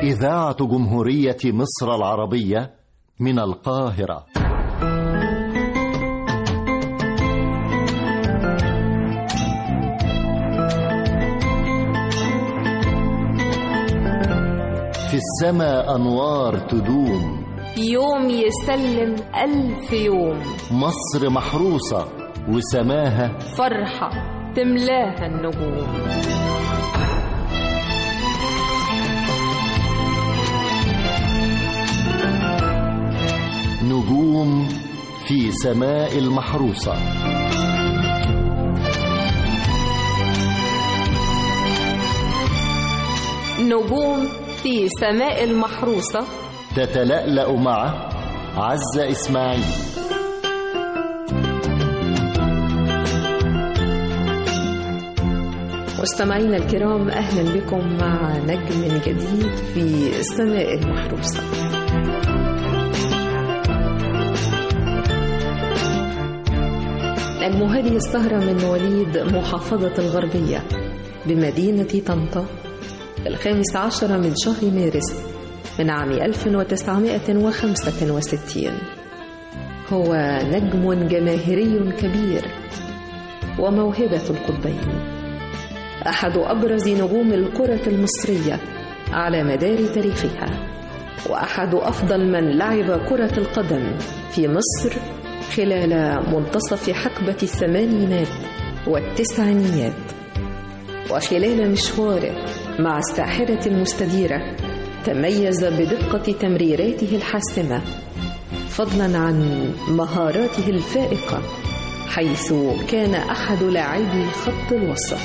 إذاعة جمهورية مصر العربية من القاهرة. في السماء أنوار تدوم، يوم يسلم 1000 يوم. مصر محروسة وسماها فرحة تملاها النجوم. نجوم في سماء المحروسة. نجوم في سماء المحروسة تتلألأ مع عزة إسماعيل. مستمعينا الكرام، أهلا بكم مع نجم جديد في سماء المحروسة. نجم هذه السهرة من مواليد محافظة الغربية بمدينة طنطا 15 من شهر مارس من عام 1965. هو نجم جماهيري كبير وموهبة القطبين، أحد أبرز نجوم الكرة المصرية على مدار تاريخها، وأحد أفضل من لعب كرة القدم في مصر خلال منتصف حقبة الثمانينات والتسعينيات. وخلال مشواره مع الساحرة المستديرة تميز بدقة تمريراته الحاسمة، فضلا عن مهاراته الفائقة، حيث كان أحد لاعبي خط الوسط.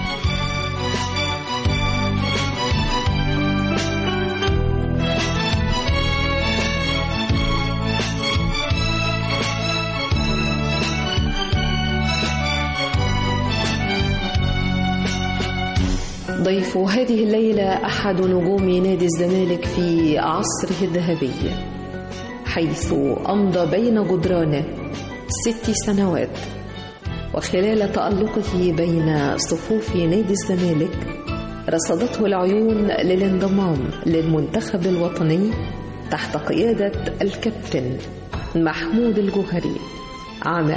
ضيف هذه الليلة أحد نجوم نادي الزمالك في عصره الذهبي، حيث أمضى بين جدرانه 6 سنوات، وخلال تألقه بين صفوف نادي الزمالك رصدته العيون للانضمام للمنتخب الوطني تحت قيادة الكابتن محمود الجوهري عام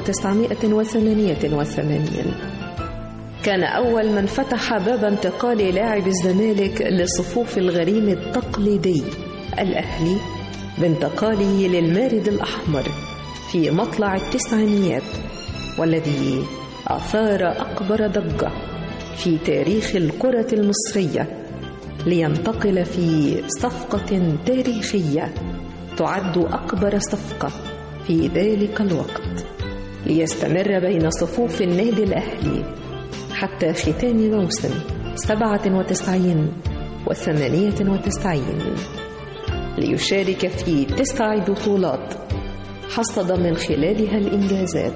1988. كان أول من فتح باب انتقال لاعب الزمالك لصفوف الغريم التقليدي الأهلي بانتقاله للمارد الأحمر في مطلع التسعينيات، والذي أثار أكبر ضجة في تاريخ الكرة المصرية، لينتقل في صفقة تاريخية تعد أكبر صفقة في ذلك الوقت، ليستمر بين صفوف النادي الأهلي حتى ختام موسم 97 و98، ليشارك في 9 بطولات حصد من خلالها الإنجازات.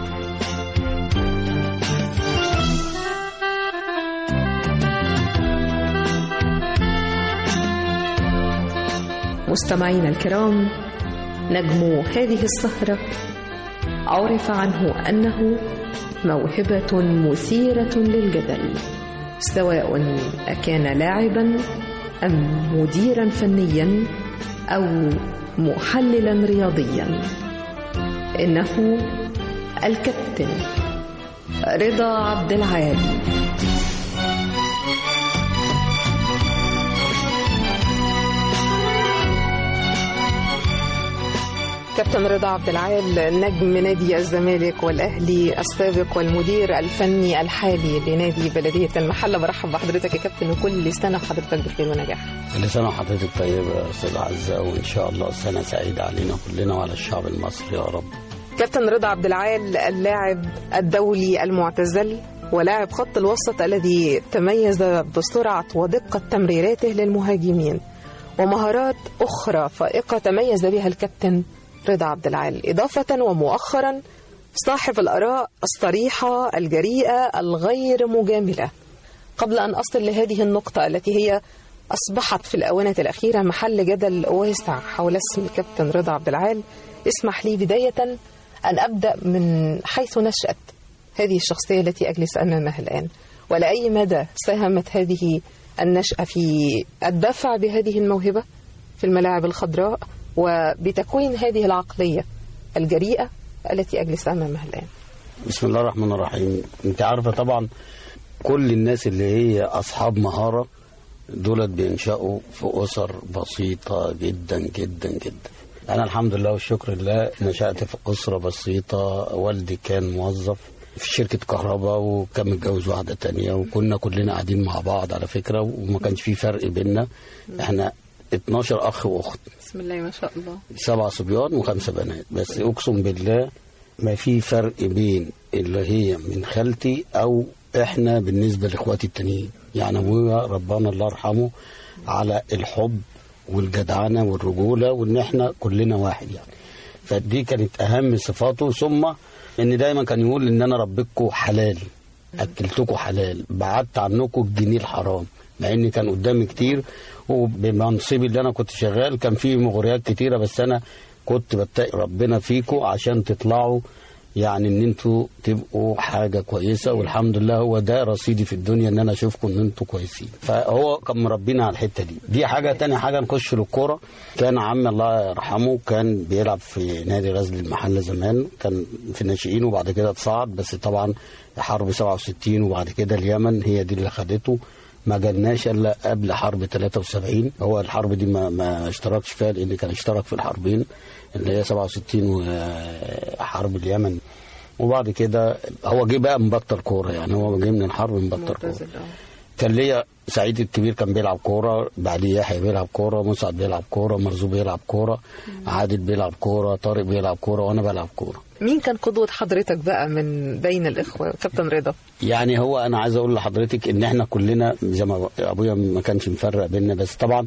مستمعينا الكرام، نجم هذه السهرة عرف عنه أنه موهبة مثيرة للجدل، سواء أكان لاعبا أم مديرا فنيا أو محللا رياضيا. إنه الكابتن رضا عبد العال. كابتن رضا عبد العال، نجم نادي الزمالك والأهلي السابق والمدير الفني الحالي لنادي بلدية المحلة، برحب بحضرتك يا كابتن، وكل سنة وحضرتك بخير ونجاح. كل سنة وحضرتك طيبة يا أستاذ عزة، وإن شاء الله سنة سعيدة علينا كلنا وعلى الشعب المصري يا رب. كابتن رضا عبد العال، اللاعب الدولي المعتزل ولاعب خط الوسط الذي تميز بسرعة ودقة تمريراته للمهاجمين، ومهارات أخرى فائقة تميز بها الكابتن رضا عبد العال، إضافة ومؤخرا صاحب الآراء الصريحة الجريئة الغير مجاملة. قبل أن أصل لهذه النقطة التي هي أصبحت في الآونة الأخيرة محل جدل واسع حول اسم الكابتن رضا عبد العال، اسمح لي بداية أن أبدأ من حيث نشأت هذه الشخصية التي أجلس أمامها الآن، ولأي مدى ساهمت هذه النشأة في الدفع بهذه الموهبة في الملاعب الخضراء وبتكوين هذه العقلية الجريئة التي أجلس أمامها الآن؟ بسم الله الرحمن الرحيم. انت عارفة طبعا كل الناس اللي هي أصحاب مهارة دولت بينشأوا في أسر بسيطة جدا جدا جدا. أنا الحمد لله والشكر لله نشأت في أسرة بسيطة. والدي كان موظف في شركة كهرباء وكان متجوز واحدة تانية، وكنا كلنا قاعدين مع بعض على فكرة، وما كانش في فرق بيننا. احنا 12 أخ وأخت، بسم الله ما شاء الله، 7 صبيان و5 بنات. بس أقسم بالله ما في فرق بين اللي هي من خالتي أو احنا بالنسبة لإخواتي التانيين. يعني أبويا ربنا الله يرحمه على الحب والجدعنة والرجولة، وإن احنا كلنا واحد يعني. فدي كانت أهم صفاته. ثم إن دايما كان يقول إن أنا ربيتكم حلال، أكلتكم حلال، بعدت عنكم الجنيه الحرام، مع إن كان قدامي كتير. وبمنصبي اللي أنا كنت شغال كان فيه مغريات كتيرة، بس أنا كنت بتقي ربنا فيكم عشان تطلعوا يعني ان انتوا تبقوا حاجة كويسة. والحمد لله هو ده رصيدي في الدنيا، ان انا اشوفكم ان انتوا كويسين. فهو كان مربينا على الحتة دي حاجة. تاني حاجة نخش للكورة. كان عمي الله يرحمه كان بيلعب في نادي غزل المحلة زمان، كان في الناشئين وبعد كده اتصعد. بس طبعا حرب 67 وبعد كده اليمن هي دي اللي خدته. ما جالناش الا قبل حرب 73. هو الحرب دي ما اشتركش فيها، لان كان اشترك في الحربين اللي هي 67 وحرب اليمن. وبعد كده هو جه بقى مبطل كوره، يعني هو جه من الحرب مبطل كوره. كان ليا سعيد الكبير كان بيلعب كوره، بعديه يحيى بيلعب كوره، مسعد بيلعب كوره، مرزوق بيلعب كوره، عادل بيلعب كوره، طارق بيلعب كوره، وانا بلعب كوره. مين كان قدوة حضرتك بقى من بين الإخوة كابتن رضا؟ يعني هو أنا عايز أقول لحضرتك إن إحنا كلنا زي ما أبويا ما كانش مفرق بيننا، بس طبعا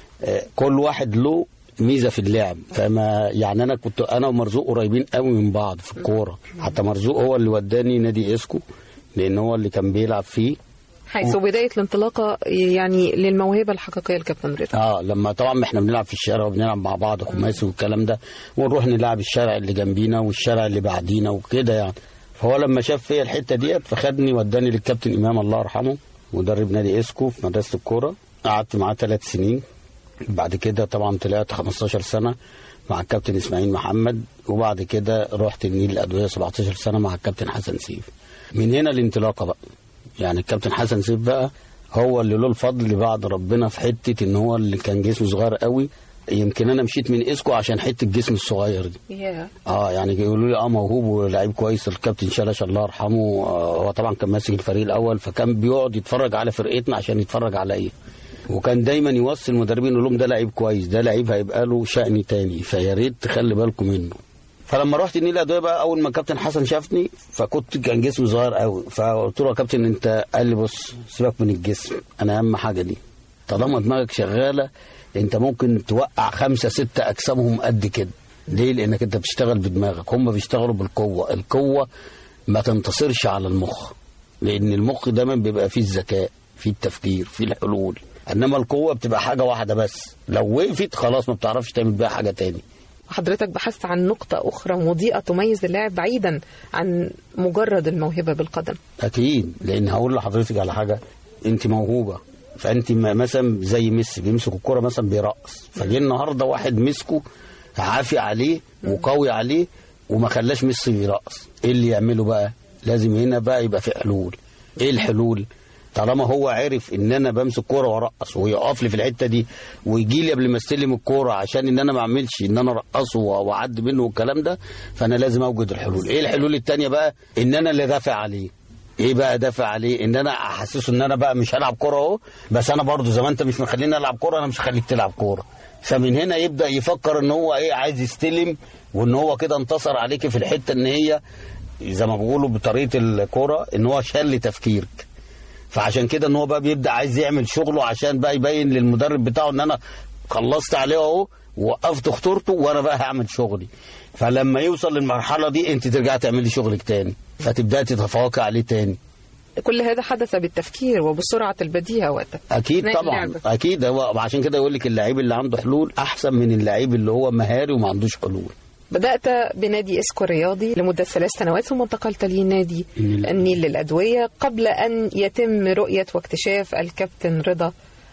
كل واحد له ميزة في اللعب. فما يعني أنا كنت أنا ومرزوق قريبين قوي من بعض في الكورة. حتى مرزوق هو اللي وداني نادي إسكو، لأن هو اللي كان بيلعب فيه، حيث بداية الانطلاقة يعني للموهبة الحقيقية الكابتن رضا. لما طبعا احنا بنلعب في الشارع وبنلعب مع بعض خماسي والكلام ده، ونروح نلعب الشارع اللي جنبينا والشارع اللي بعدينا وكده يعني. فهو لما شاف فيا الحتة ديت فخدني وداني للكابتن إمام الله يرحمه، مدرب نادي إسكو في مدرسة الكورة. قعدت معاه 3 سنين. بعد كده طبعا طلعت 15 سنة مع الكابتن إسماعيل محمد. وبعد كده رحت النيل الأدوية 17 سنة مع الكابتن حسن سيف. من هنا الانطلاقة بقى. يعني الكابتن حسن سيف بقى هو اللي له الفضل بعد ربنا في حتة ان هو اللي كان جسمه صغير قوي. يمكن انا مشيت من اسكو عشان حتة الجسم الصغير دي. يعني يقولوا لي موهوب ولاعيب كويس. الكابتن شلش الله يرحمه هو طبعا كان ماسك الفريق الاول، فكان بيقعد يتفرج على فرقتنا عشان يتفرج عليا، وكان دايما يوصي المدربين يقول لهم ده لعيب كويس، ده لعيب هيبقى له شأن تاني، فيا ريت تخلي بالكم منه. فلما رحت النيل الأدوية بقى اول ما الكابتن حسن شافني، فكنت كان جسمي صغير قوي، فقلت له يا كابتن انت، قال لي بص سيبك من الجسم، انا اهم حاجه دي، طالما دماغك شغاله انت ممكن توقع 5 6 اجسامهم قد كده. ليه؟ لانك انت بتشتغل بدماغك، هم بيشتغلوا بالقوه. القوه ما تنتصرش على المخ، لان المخ دايما بيبقى فيه الذكاء، فيه التفكير، فيه الحلول، انما القوه بتبقى حاجه واحده بس، لو وقفت خلاص ما بتعرفش تعمل بيها حاجه تاني. وحضرتك بحثت عن نقطة أخرى مضيئة تميز اللاعب بعيدا عن مجرد الموهبة بالقدم. أكيد، لأن هقول لحضرتك على حاجة، أنت موهوبة، فأنت مثلا زي ميسي بيمسك الكرة مثلا بيرقص، فجي النهاردة واحد مسكه عافي عليه وقوي عليه وما خلاش ميسي يرقص، إيه اللي يعمله بقى؟ لازم هنا بقى يبقى في حلول. إيه الحلول؟ طالما هو عرف ان انا بمسك كوره وارقص ويقف لي في الحته دي ويجي لي قبل ما استلم الكوره عشان ان انا ما اعملش ان انا ارقصه واعدي منه والكلام ده، فانا لازم اوجد الحلول. ايه الحلول الثانيه بقى؟ ان انا اللي دافع عليه. ايه بقى دافع عليه؟ ان انا احسسه ان انا بقى مش هلعب كوره اهو، بس انا برضو زي ما انت مش مخليني العب كوره انا مش هخليك تلعب كوره. فمن هنا يبدا يفكر ان هو ايه، عايز يستلم، وان هو كده انتصر عليك في الحته ان هي زي ما بيقولوا بطريقه الكوره ان هو شل تفكيرك. فعشان كده ان هو بقى بيبدا عايز يعمل شغله عشان بقى يبين للمدرب بتاعه ان انا خلصت عليه اهو ووقفت خطورته وانا بقى هعمل شغلي. فلما يوصل للمرحله دي انت ترجع تعملي شغلك تاني، فتبداي تتفوقي عليه تاني. كل هذا حدث بالتفكير وبسرعه البديهه وقتها. اكيد طبعا، اكيد. هو عشان كده يقول لك اللعيب اللي عنده حلول احسن من اللعيب اللي هو مهاري وما عندوش حلول. بدأت بنادي إسكو الرياضي لمدة 3 سنوات، ثم انتقلت لنادي النيل للأدوية قبل أن يتم رؤية واكتشاف الكابتن رضا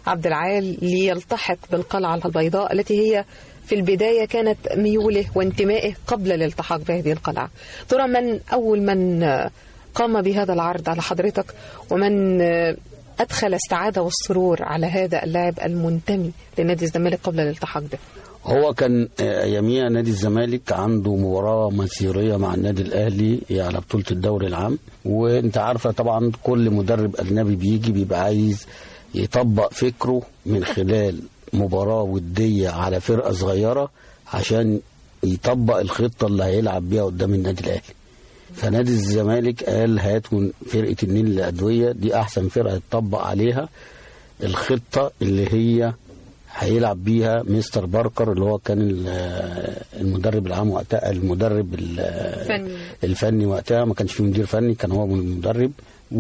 عبد العال ليلتحق بالقلعة البيضاء التي هي في البداية كانت ميوله وانتمائه قبل الالتحاق بهذه القلعة. ترى من أول من قام بهذا العرض على حضرتك، ومن أدخل السعادة والسرور على هذا اللاعب المنتمي لنادي الزمالك قبل الالتحاق به؟ هو كان أياميها نادي الزمالك عنده مباراة مسيرية مع النادي الأهلي على بطولة الدوري العام، وانت عارفة طبعا كل مدرب أجنبي بيجي بيبقى عايز يطبق فكره من خلال مباراة ودية على فرقة صغيرة عشان يطبق الخطة اللي هيلعب بيها قدام النادي الأهلي. فنادي الزمالك قال هات من فرقة النيل الأدوية دي أحسن فرقة يتطبق عليها الخطة اللي هي هيلعب بيها مستر باركر اللي هو كان المدرب العام وقتها، المدرب الفني وقتها، ما كانش في مدير فني، كان هو المدرب،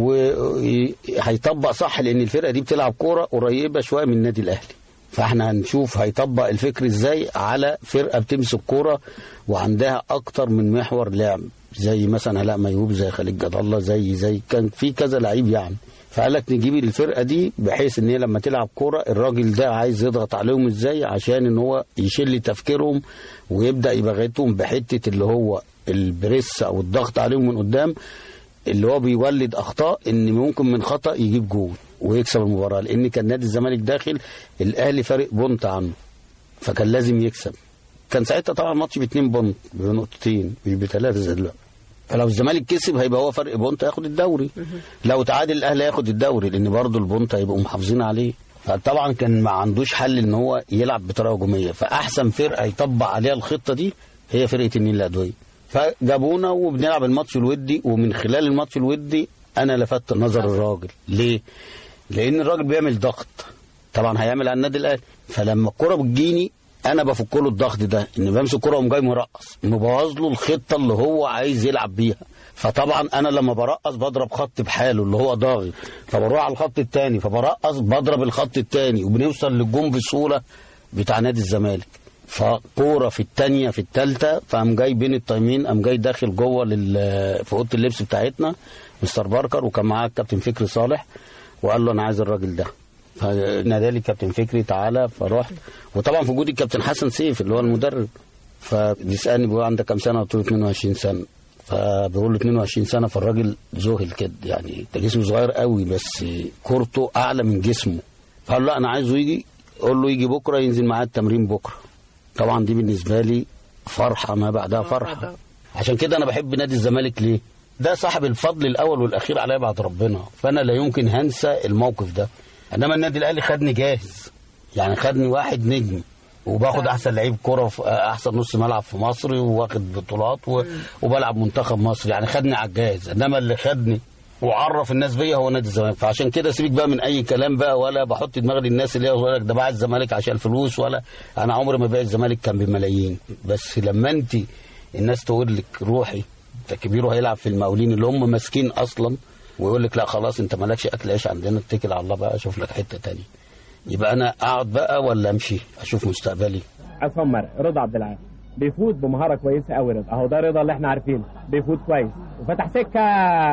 وهيطبق صح لأن الفرقة دي بتلعب كورة قريبة شوية من النادي الأهلي. فاحنا هنشوف هيطبق الفكر ازاي على فرقة بتمسك كورة وعندها اكتر من محور لعب، زي مثلا علاء ميهوب، زي خالد جد الله، زي كان في كذا لعيب يعني. فقال لك نجيب الفرقة دي بحيث ان هي لما تلعب كورة الراجل ده عايز يضغط عليهم ازاي عشان ان هو يشيل تفكيرهم ويبدأ يبغتهم بحتة اللي هو البريس او الضغط عليهم من قدام، اللي هو بيولد اخطاء ان ممكن من خطأ يجيب جول ويكسب المباراة. لان كان نادي الزمالك داخل الاهلي فارق بونت عنه، فكان لازم يكسب. كان ساعتها طبعا الماتش ب2 بونت، بنقطتين مش ب3 زي دلوقتي. فلو الزمالك كسب هيبقى هو فرق بونت هياخد الدوري، لو تعادل الاهلي هياخد الدوري لان برضه البونت هيبقوا محافظين عليه. فطبعا كان ما عندوش حل ان هو يلعب بطريقه هجوميه، فاحسن فرقه يطبق عليها الخطه دي هي فرقه النيل الأدوية. فجابونا وبنلعب الماتش الودي، ومن خلال الماتش الودي انا لفت نظر الراجل. ليه؟ لان الراجل بيعمل ضغط طبعا هيعمل على النادي الاهلي، فلما الكره بتجيني انا بفك له الضغط ده، ان بمسك الكره وقوم جاي مرقص مبوظ له الخطه اللي هو عايز يلعب بيها. فطبعا انا لما برقص بضرب خط بحاله اللي هو ضاغط، فبروح على الخط الثاني فبرقص بضرب الخط الثاني وبنوصل للجون بسهوله بتاع نادي الزمالك. فكوره في الثانيه في الثالثه فقام جاي بين التايمين، قام جاي داخل جوه في اوضه اللبس بتاعتنا مستر باركر، وكان معاه الكابتن فكري صالح، وقال له انا عايز الراجل ده. فنادالي كابتن فكري تعالى، فرحت، وطبعا في وجود الكابتن حسن سيف اللي هو المدرب. فبيسالني بيقول عندك كام سنه؟ قلت له 22 سنه. فبيقول له 22 سنه، فالراجل ذهل كده، يعني ده جسمه صغير قوي بس كورته اعلى من جسمه. فقال له انا عايزه يجي، قول له يجي بكره ينزل معاه التمرين بكره. طبعا دي بالنسبه لي فرحه ما بعدها فرحه. عشان كده انا بحب نادي الزمالك. ليه؟ ده صاحب الفضل الاول والاخير عليا بعد ربنا، فانا لا يمكن هنسى الموقف ده. انما النادي الاهلي خدني جاهز، يعني خدني واحد نجم وباخد احسن لعيب كوره في احسن نص ملعب في مصر، وواخد بطولات وبلعب منتخب مصر، يعني خدني على الجاهز. انما اللي خدني وعرف الناس بيا هو نادي الزمالك. فعشان كده سيبك بقى من اي كلام بقى، ولا بحط دماغي للناس اللي يقول لك ده باع الزمالك عشان الفلوس، ولا انا عمري ما باع الزمالك كان بملايين. بس لما انت الناس تقول لك روحي ده كبير وهيلعب في المقاولين اللي هم ماسكين اصلا، ويقول لك لا خلاص انت مالكش اكل عيش عندنا، اتكل على الله بقى اشوف لك حته تانية، يبقى انا اقعد بقى ولا امشي اشوف مستقبلي. عصام رضا عبد العال بيفوت بمهاره كويسه قوي. رضا اهو ده رضا اللي احنا عارفينه، بيفوت كويس وفتح سكه،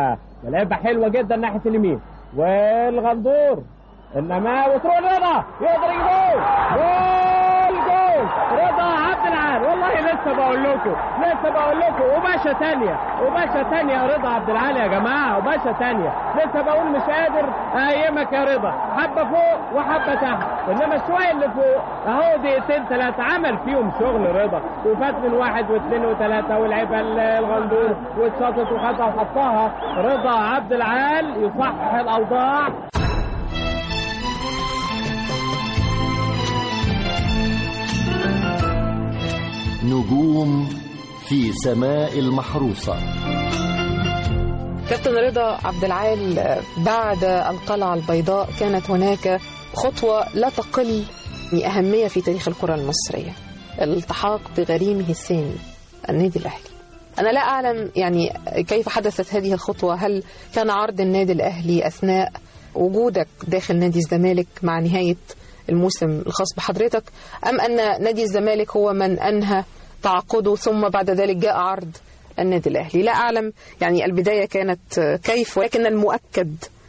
لعبه حلوه جدا ناحيه اليمين، والغندور انما وتروح رضا يقدر يجيب جول رضا عبد العال. والله لسه بقول لكم وباشا تانية رضا عبد العال يا جماعه، وباشا تانية. لسه بقول مش قادر ايامك يا رضا، حبه فوق وحبه تحت، انما الشويه اللي فوق اهو دقيقتين 3 عمل فيهم شغل رضا، وفات من 1 و2 و3 ولعبها الغندور واتشاطت وخدها وحطها. رضا عبد العال يصحح الاوضاع. نجوم في سماء المحروسة. كابتن رضا عبد العال، بعد القلعة البيضاء كانت هناك خطوة لا تقل أهمية في تاريخ الكرة المصرية، الالتحاق بغريمه الثاني النادي الأهلي. أنا لا أعلم يعني كيف حدثت هذه الخطوة، هل كان عرض النادي الأهلي أثناء وجودك داخل نادي الزمالك مع نهاية الموسم الخاص بحضرتك، أم أن نادي الزمالك هو من أنهى تعاقده ثم بعد ذلك جاء عرض النادي الأهلي؟ لا أعلم يعني البداية كانت كيف، ولكن المؤكد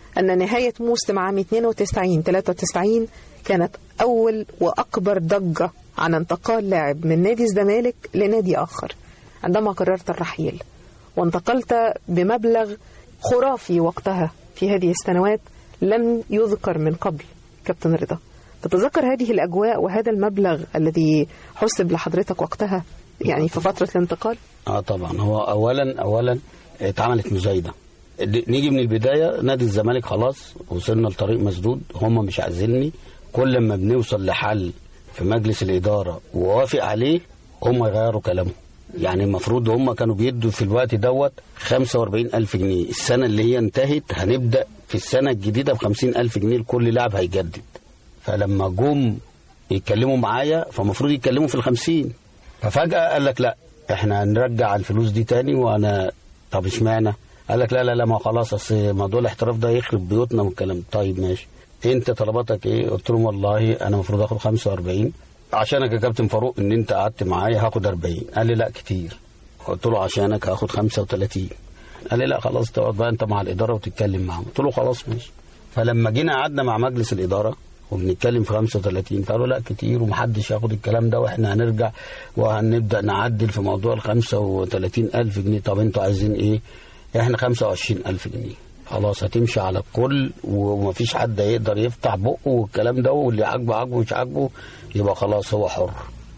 أن نهاية موسم عام 92-93 كانت أول وأكبر ضجة عن انتقال لاعب من نادي الزمالك لنادي آخر عندما قررت الرحيل، وانتقلت بمبلغ خرافي وقتها في هذه السنوات لم يذكر من قبل. كابتن رضا، تتذكر هذه الأجواء وهذا المبلغ الذي حسب لحضرتك وقتها يعني في فترة الانتقال؟ طبعا. هو أولا اتعملت مزايدة. نيجي من البداية، نادي الزمالك خلاص وصلنا لطريق مسدود، هم مش عايزيني. كل ما بنوصل لحل في مجلس الإدارة ووافق عليه هم يغيروا كلامهم. يعني المفروض هم كانوا بيدوا في الوقت دوت 45,000 جنيه. السنة اللي هي انتهت هنبدأ في السنة الجديدة ب50,000 جنيه لكل لاعب هيجدد. فلما جم يتكلموا معايا فمفروض يتكلموا في 50. ففجأة قال لك لا احنا هنرجع الفلوس دي تاني. وانا طب اشمعنى؟ قال لك لا ما خلاص، اصل موضوع الاحتراف ده يخرب بيوتنا والكلام. طيب ماشي، انت طلباتك ايه؟ قلت لهم والله انا المفروض اخد 45 عشانك يا كابتن فاروق ان انت قعدت معايا هاخد 40. قال لي لا كتير. قلت له عشانك هاخد 35. قال لي لا خلاص تقعد بقى انت مع الاداره وتتكلم معاهم. قلت له خلاص ماشي. فلما جينا قعدنا مع مجلس الاداره وبنتكلم في 35 فقالوا لا كتير ومحدش ياخد الكلام ده واحنا هنرجع وهنبدا نعدل في موضوع ال 35,000 جنيه. طب انتوا عايزين ايه؟ احنا 25,000 جنيه خلاص هتمشي على الكل ومفيش حد يقدر يفتح بقه والكلام ده، واللي عاجبه مش عاجبه يبقى خلاص هو حر.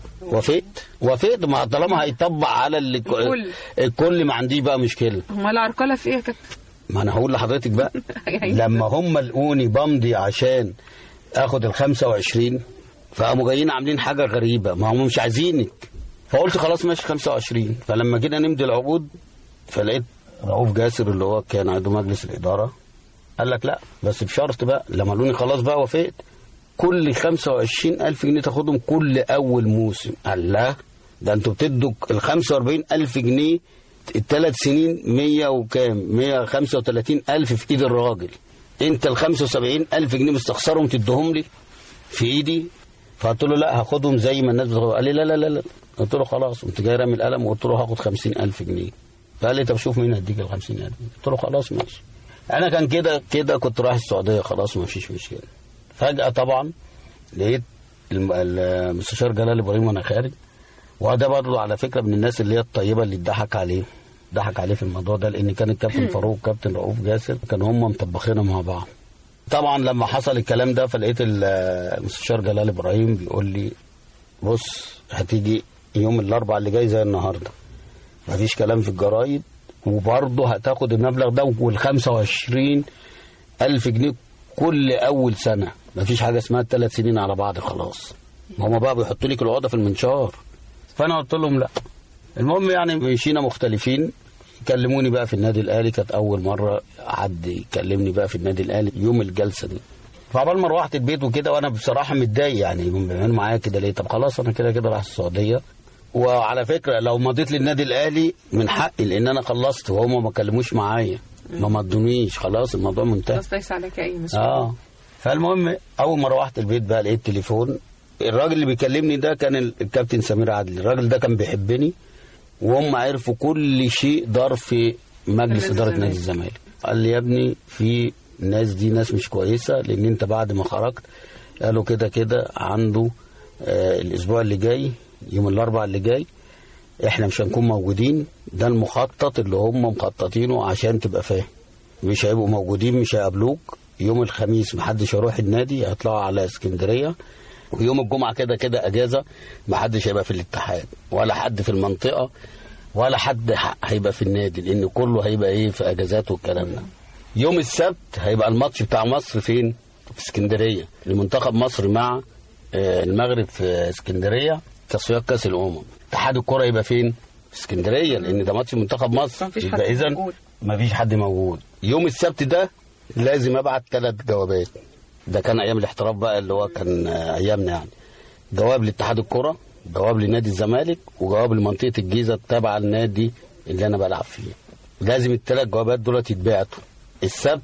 وافقت ما طالما هيطبق على الكل ما عنديش بقى مشكله. امال العرقله في ايه يا كابتن؟ ما انا هقول لحضرتك بقى لما هم لقوني بمضي عشان اخد ال 25 فقاموا جايين عاملين حاجه غريبه، ما هم مش عايزينك. فقلت خلاص ماشي 25. فلما جينا نمضي العقود فلقيت رؤوف جاسر اللي هو كان عضو مجلس الاداره قال لك لا بس بشرط بقى. لما قالوني خلاص بقى وافقت، كل 25,000 جنيه تاخدهم كل اول موسم. قال لا ده انتوا بتدوا ال 45,000 جنيه ال3 سنين 100 وكام 135,000 في ايد الراجل. انت ال 75,000 جنيه مستخسرهم تديهم لي في ايدي؟ فقلت له لا هاخدهم زي ما الناس بتاخدهم. قال لي لا. قلت له خلاص. قمت جاي رامي القلم وقلت له هاخد 50,000 جنيه. فقال لي طب شوف مين هديك ال 50,000. قلت له خلاص ماشي. انا كان كده كنت رايح السعوديه خلاص ما فيش مشكله. فجاه طبعا لقيت المستشار جلال ابراهيم وانا خارج، وده برضه على فكره من الناس اللي هي الطيبه اللي ضحك عليه في الموضوع ده، لان كان الكابتن فاروق وكابتن رؤوف جاسر كانوا هم مطبخينها مع بعض. طبعا لما حصل الكلام ده فلقيت المستشار جلال ابراهيم بيقول لي بص هتيجي يوم الاربعاء اللي جاي زي النهارده، مفيش كلام في الجرايد، وبرضه هتاخد المبلغ ده وال 25,000 جنيه كل اول سنه. مفيش حاجه اسمها 3 سنين على بعض خلاص. هما بقى بيحطوا لك العقده في المنشار. فانا قلت لهم لا. المهم يعني مشينا مختلفين. كلموني بقى في النادي الاهلي، كانت اول مره حد يكلمني بقى في النادي الاهلي يوم الجلسه دي. فعبال ما روحت البيت وكده وانا بصراحه متضايق، يعني بيعملوا معايا كده ليه؟ طب خلاص انا كده رايح السعوديه. وعلى فكره لو مضيت للنادي الاهلي من حقي لان انا خلصت وهم ما كلموش معايا ما مضونيش، خلاص الموضوع منتهي. خلاص ليس عليك اي مسؤوليه. فالمهم اول ما روحت البيت بقى لقيت تليفون. الراجل اللي بيكلمني ده كان الكابتن سمير عدلي. الراجل ده كان بيحبني وهم عرفوا كل شيء دار في مجلس اداره نادي الزمالك. قال لي يا ابني في الناس دي ناس مش كويسه، لان انت بعد ما خرجت قالوا كده عنده الاسبوع اللي جاي يوم الاربعاء اللي جاي احنا مش هنكون موجودين. ده المخطط اللي هم مخططينه عشان تبقى فاهم. مش هيبقوا موجودين، مش هيقابلوك يوم الخميس، محدش هيروح النادي، هيطلعوا على اسكندريه. ويوم الجمعه كده اجازه، محدش هيبقى في الاتحاد ولا حد في المنطقه ولا حد هيبقى في النادي، لان كله هيبقى في اجازات والكلام ده. يوم السبت هيبقى الماتش بتاع مصر فين؟ في اسكندريه، المنتخب مصر مع المغرب في اسكندريه، تصفيات كاس الامم. اتحاد الكره يبقى فين؟ في اسكندريه، لان ده ماتش منتخب مصر. يبقى اذا مفيش حد موجود. يوم السبت ده لازم ابعت 3 جوابات. ده كان ايام الاحتراف بقى اللي هو كان ايامنا يعني. جواب لاتحاد الكره، جواب لنادي الزمالك، وجواب لمنطقه الجيزه التابعه للنادي اللي انا بلعب فيه. لازم ال3 جوابات دول يتبعتوا. السبت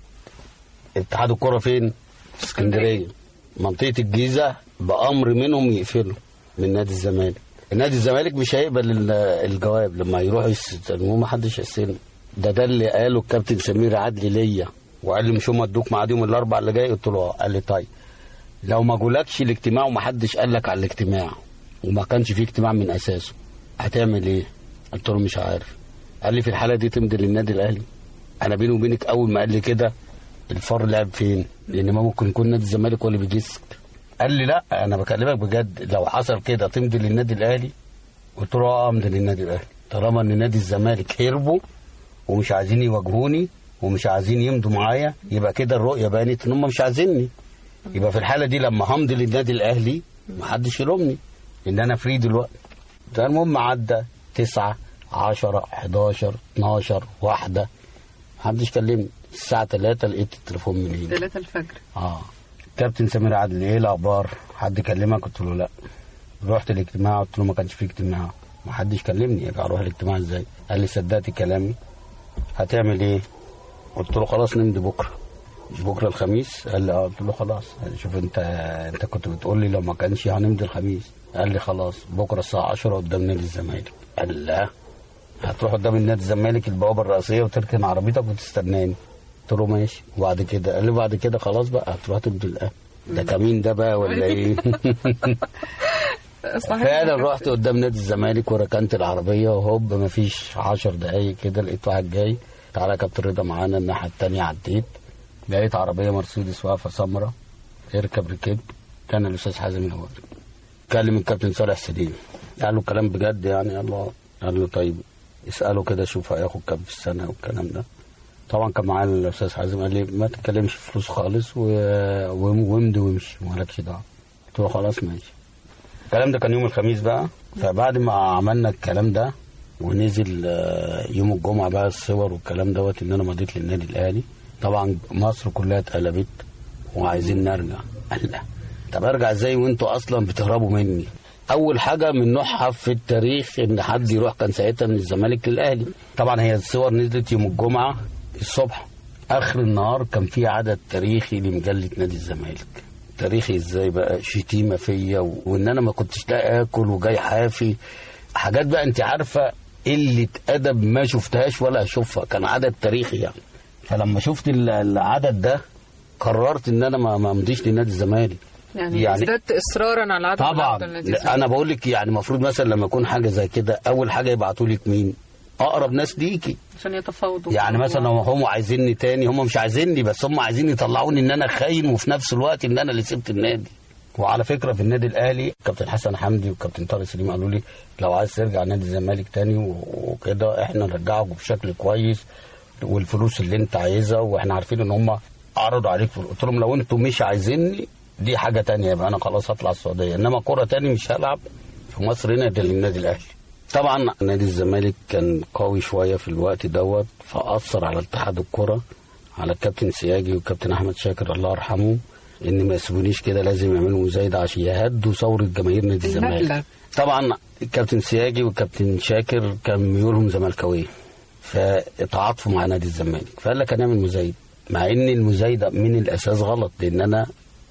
اتحاد الكره فين؟ في اسكندريه. منطقه الجيزه بامر منهم يقفلوا من نادي الزمالك. النادي الزمالك مش هيقبل الجواب لما يروحوا يستلموه، ما حدش يستلم. ده اللي قاله الكابتن سمير عدلي ليا وقال لي مش هم ادوك ميعاد يوم الاربعاء اللي جاي؟ قلت له قال لي طيب لو ما جولكش الاجتماع ومحدش قال لك على الاجتماع وما كانش فيه اجتماع من اساسه هتعمل ايه؟ قلت له مش عارف. قال لي في الحاله دي تمضي للنادي الاهلي. انا بيني وبينك اول ما قال لي كده الفار لعب فين؟ لان ما ممكن يكون نادي الزمالك هو اللي بيجسك. قال لي لا انا بكلمك بجد، لو حصل كده تمضي للنادي الاهلي؟ قلت له امضي للنادي الاهلي طالما ان نادي الزمالك هربوا ومش عايزين يواجهوني ومش عايزين يمضوا معايا، يبقى كده الرؤيه بانت ان هم مش عايزيني. يبقى في الحاله دي لما همضي للنادي الاهلي محدش يلومني ان انا فري دلوقتي. ده المهم عدى 9 10 11 12 1 محدش كلمني. الساعه 3 لقيت التليفون منين؟ 3 الفجر. كابتن سمير عادل ايه الاخبار؟ حد كلمك؟ قلت له لا. رحت الاجتماع؟ قلت له ما كانش فيه اجتماع. ما حدش كلمني. اروح الاجتماع ازاي؟ قال لي صدقتي كلامي؟ هتعمل ايه؟ قلت له خلاص نمضي بكره. مش بكره الخميس؟ قال لي قلت له خلاص. شوف انت كنت بتقول لي لو ما كانش هنمضي الخميس. قال لي خلاص بكره الساعه 10 قدام نادي الزمالك. قال لا هتروح قدام النادي الزمالك البوابه الرئيسيه وتركن عربيتك وتستناني. قلت له ماشي. وبعد كده؟ قال لي بعد كده خلاص بقى هتروح تمضي الان. ده كمين ده بقى ولا ايه؟ فعلا رحت قدام نادي الزمالك وركنت العربيه وهوب ما فيش 10 دقايق كده لقيت واحد جاي. تعالى يا كابتن رضا معانا. الناحيه الثانيه عديت لقيت عربيه مرسيدس واقفه سمراء. ركب كان الاستاذ حازم الهواري. كلم الكابتن صالح سليم قال له كلام بجد يعني؟ الله. قال له طيب اساله كده شوف هياخد كام في السنه والكلام ده. طبعا كان معايا الاستاذ حازم قال لي ما تتكلمش في فلوس خالص وامضي وامشي مالكش دعوه. قلت له خلاص ماشي. الكلام ده كان يوم الخميس بقى. فبعد ما عملنا الكلام ده ونزل يوم الجمعه بقى الصور والكلام دوت ان انا مضيت للنادي الاهلي. طبعا مصر كلها اتقلبت وعايزين نرجع. قال لا طب ارجع ازاي وانتوا اصلا بتهربوا مني؟ اول حاجه من نوعها في التاريخ ان حد يروح كان ساعتها من الزمالك للاهلي. طبعا هي الصور نزلت يوم الجمعه الصبح. اخر النهار كان في عدد تاريخي لمجله نادي الزمالك. تاريخي ازاي بقى؟ شتيمه فيا وان انا ما كنتش لاقي اكل وجاي حافي. حاجات بقى انت عارفه قله ادب ما شفتهاش ولا اشوفها. كان عدد تاريخي يعني. فلما شفت العدد ده قررت ان انا ما امضيش لنادي الزمالك. يعني ازددت اصرارا على عدم طبعا. انا بقول لك يعني المفروض مثلا لما يكون حاجه زي كده اول حاجه يبعتوا لك مين؟ اقرب ناس ليكي عشان يتفاوضوا. يعني مثلا هم عايزيني تاني، هم مش عايزيني بس هم عايزين يطلعوني ان انا خاين وفي نفس الوقت ان انا اللي سبت النادي. وعلى فكره في النادي الاهلي كابتن حسن حمدي وكابتن طارق سليم قالوا لي لو عايز ترجع نادي الزمالك تاني وكده احنا نرجعك بشكل كويس والفلوس اللي انت عايزها واحنا عارفين ان هم عرضوا عليك. قلت لهم لو انتم مش عايزيني دي حاجه تانية يبقى انا خلاص هطلع السعوديه، انما كوره تاني مش هلعب في مصر هنا ده للنادي الاهلي. طبعا نادي الزمالك كان قوي شويه في الوقت دوت فاثر على اتحاد الكره على الكابتن سياجي والكابتن احمد شاكر الله يرحمه ان ما يسيبونيش كده لازم يعملوا مزايده عشان يهدوا ثوره جماهير نادي الزمالك. طبعا الكابتن سياجي والكابتن شاكر كان ميولهم زملكاويه فتعاطفوا مع نادي الزمالك فقال لك هنعمل مزايده، مع ان المزايده من الاساس غلط لان انا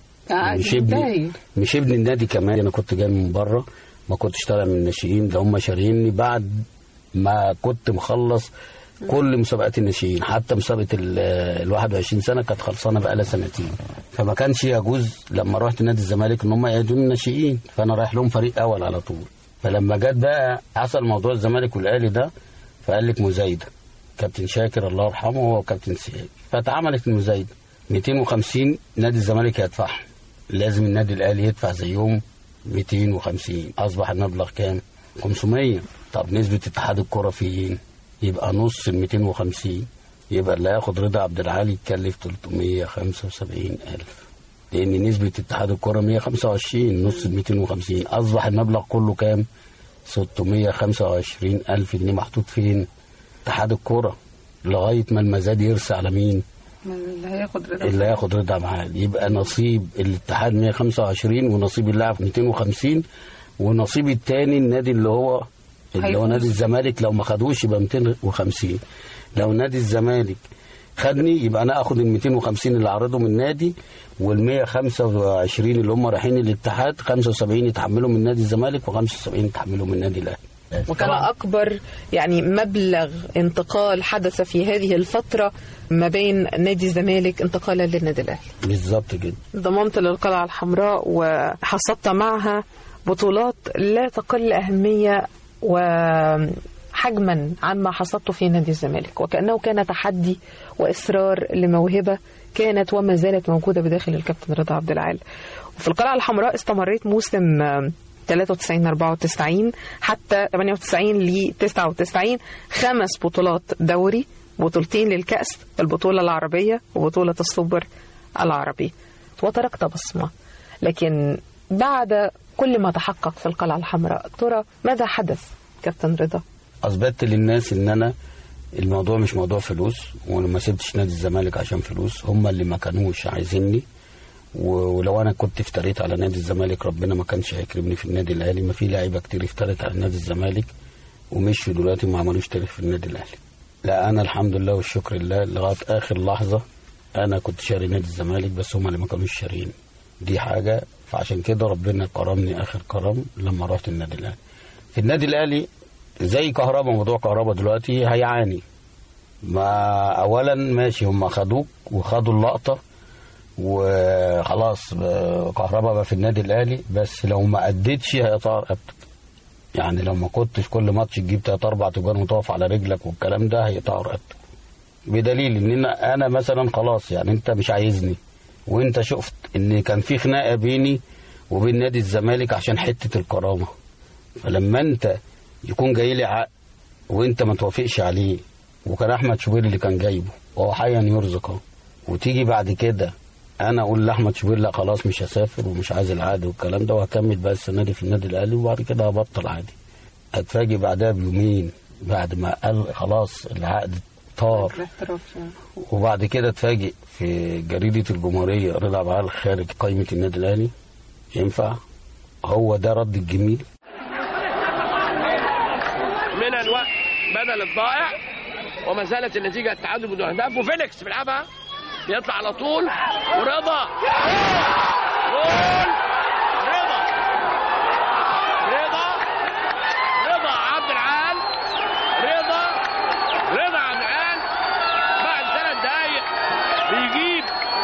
مش ابن النادي كمان. انا كنت جاي من بره ما كنتش طالع من الناشئين، ده هم شاريني بعد ما كنت مخلص كل مسابقات الناشئين حتى مسابقه ال 21 سنه كانت خلصانه بقى لها سنتين. فما كانش يجوز لما رحت نادي الزمالك ان هم يعيدوني الناشئين فانا رايح لهم فريق اول على طول. فلما جت بقى حصل موضوع الزمالك والاهلي ده فقال لك مزايده كابتن شاكر الله يرحمه هو كابتن سياج فاتعملت المزايده 250 نادي الزمالك هيدفعها لازم النادي الاهلي يدفع زيهم 250 اصبح المبلغ كام؟ 500. طب نسبه اتحاد الكره فين؟ يبقى نص ال 250 يبقى اللي هياخد رضا عبد العالي يتكلف 375,000 لان نسبه اتحاد الكره 125 نص ال 250 اصبح المبلغ كله كام؟ 625,000 جنيه محطوط فين؟ اتحاد الكره لغايه ما المزاد يرسى على مين؟ اللي هياخد رضا عبد العالي. يبقى نصيب الاتحاد 125 ونصيب اللاعب 250 ونصيب الثاني النادي اللي هو نادي الزمالك لو ما خدوش يبقى 250. لو نادي الزمالك خدني يبقى انا اخد ال 250 اللي عرضهم النادي وال 125 اللي هم رايحين الاتحاد 75 يتحملوا من نادي الزمالك و75 يتحملوا من نادي الاهلي. وكان أكبر يعني مبلغ انتقال حدث في هذه الفترة ما بين نادي الزمالك انتقالا للنادي الأهلي. بالظبط كده. ضممت للقلعة الحمراء وحصدت معها بطولات لا تقل أهمية وحجما عما حصدته في نادي الزمالك، وكأنه كان تحدي وإصرار لموهبة كانت وما زالت موجودة بداخل الكابتن رضا عبد العال. وفي القلعة الحمراء استمريت موسم 93-94 حتى 98-99، 5 بطولات دوري، بطولتين للكأس، البطولة العربية وبطولة السوبر العربي، وتركت بصمة. لكن بعد كل ما تحقق في القلعة الحمراء، ترى ماذا حدث كابتن رضا؟ أثبتت للناس إن أنا الموضوع مش موضوع فلوس، وأنا ما سبتش نادي الزمالك عشان فلوس، هم اللي ما كانوش عايزيني. ولو انا كنت افتريت على نادي الزمالك ربنا ما كانش هيكرمني في النادي الاهلي. ما في لاعيبه كتير افترت على نادي الزمالك ومشوا دلوقتي ما عملوش تاريخ في النادي الاهلي. لا انا الحمد لله والشكر لله لغايه اخر لحظه انا كنت شاري نادي الزمالك، بس هم اللي ما كانوش شارين، دي حاجه. فعشان كده ربنا كرمني اخر كرم لما رحت النادي الاهلي. في النادي الاهلي زي كهربا، موضوع كهربا دلوقتي هيعاني. ما اولا ماشي هم خدوك وخدوا اللقطه وخلاص كهربا بقى في النادي الاهلي، بس لو ما اديتش هيقطع رقبتك. يعني لو ما كنتش كل ماتش تجيب 3-4 تجوان وتقف على رجلك والكلام ده هيقطع رقبتك. بدليل ان انا مثلا خلاص يعني انت مش عايزني، وانت شفت ان كان في خناقه بيني وبين نادي الزمالك عشان حته الكرامه. فلما انت يكون جاي لي عقد وانت ما توافقش عليه، وكان احمد شوبير اللي كان جايبه وهو حيا يرزقه، وتيجي بعد كده انا اقول لاحمد شوبير لا خلاص مش هسافر ومش عايز العقد والكلام ده، وهكمل بقى السنه دي في النادي الاهلي وبعد كده هبطل عادي. اتفاجئ بعدها بيومين بعد ما قال خلاص العقد طار، وبعد كده اتفاجئ في جريده الجمهوريه رضا عبد العال خارج قائمه النادي الاهلي. ينفع؟ هو ده رد الجميل من الوقت بدل الضائع، وما زالت النتيجه التعادل بدون اهداف. وفيليكس بيلعبها يطلع على طول، ورضا جول. رضا عبد العال، رضا عبد العال بعد 3 دقايق بيجيب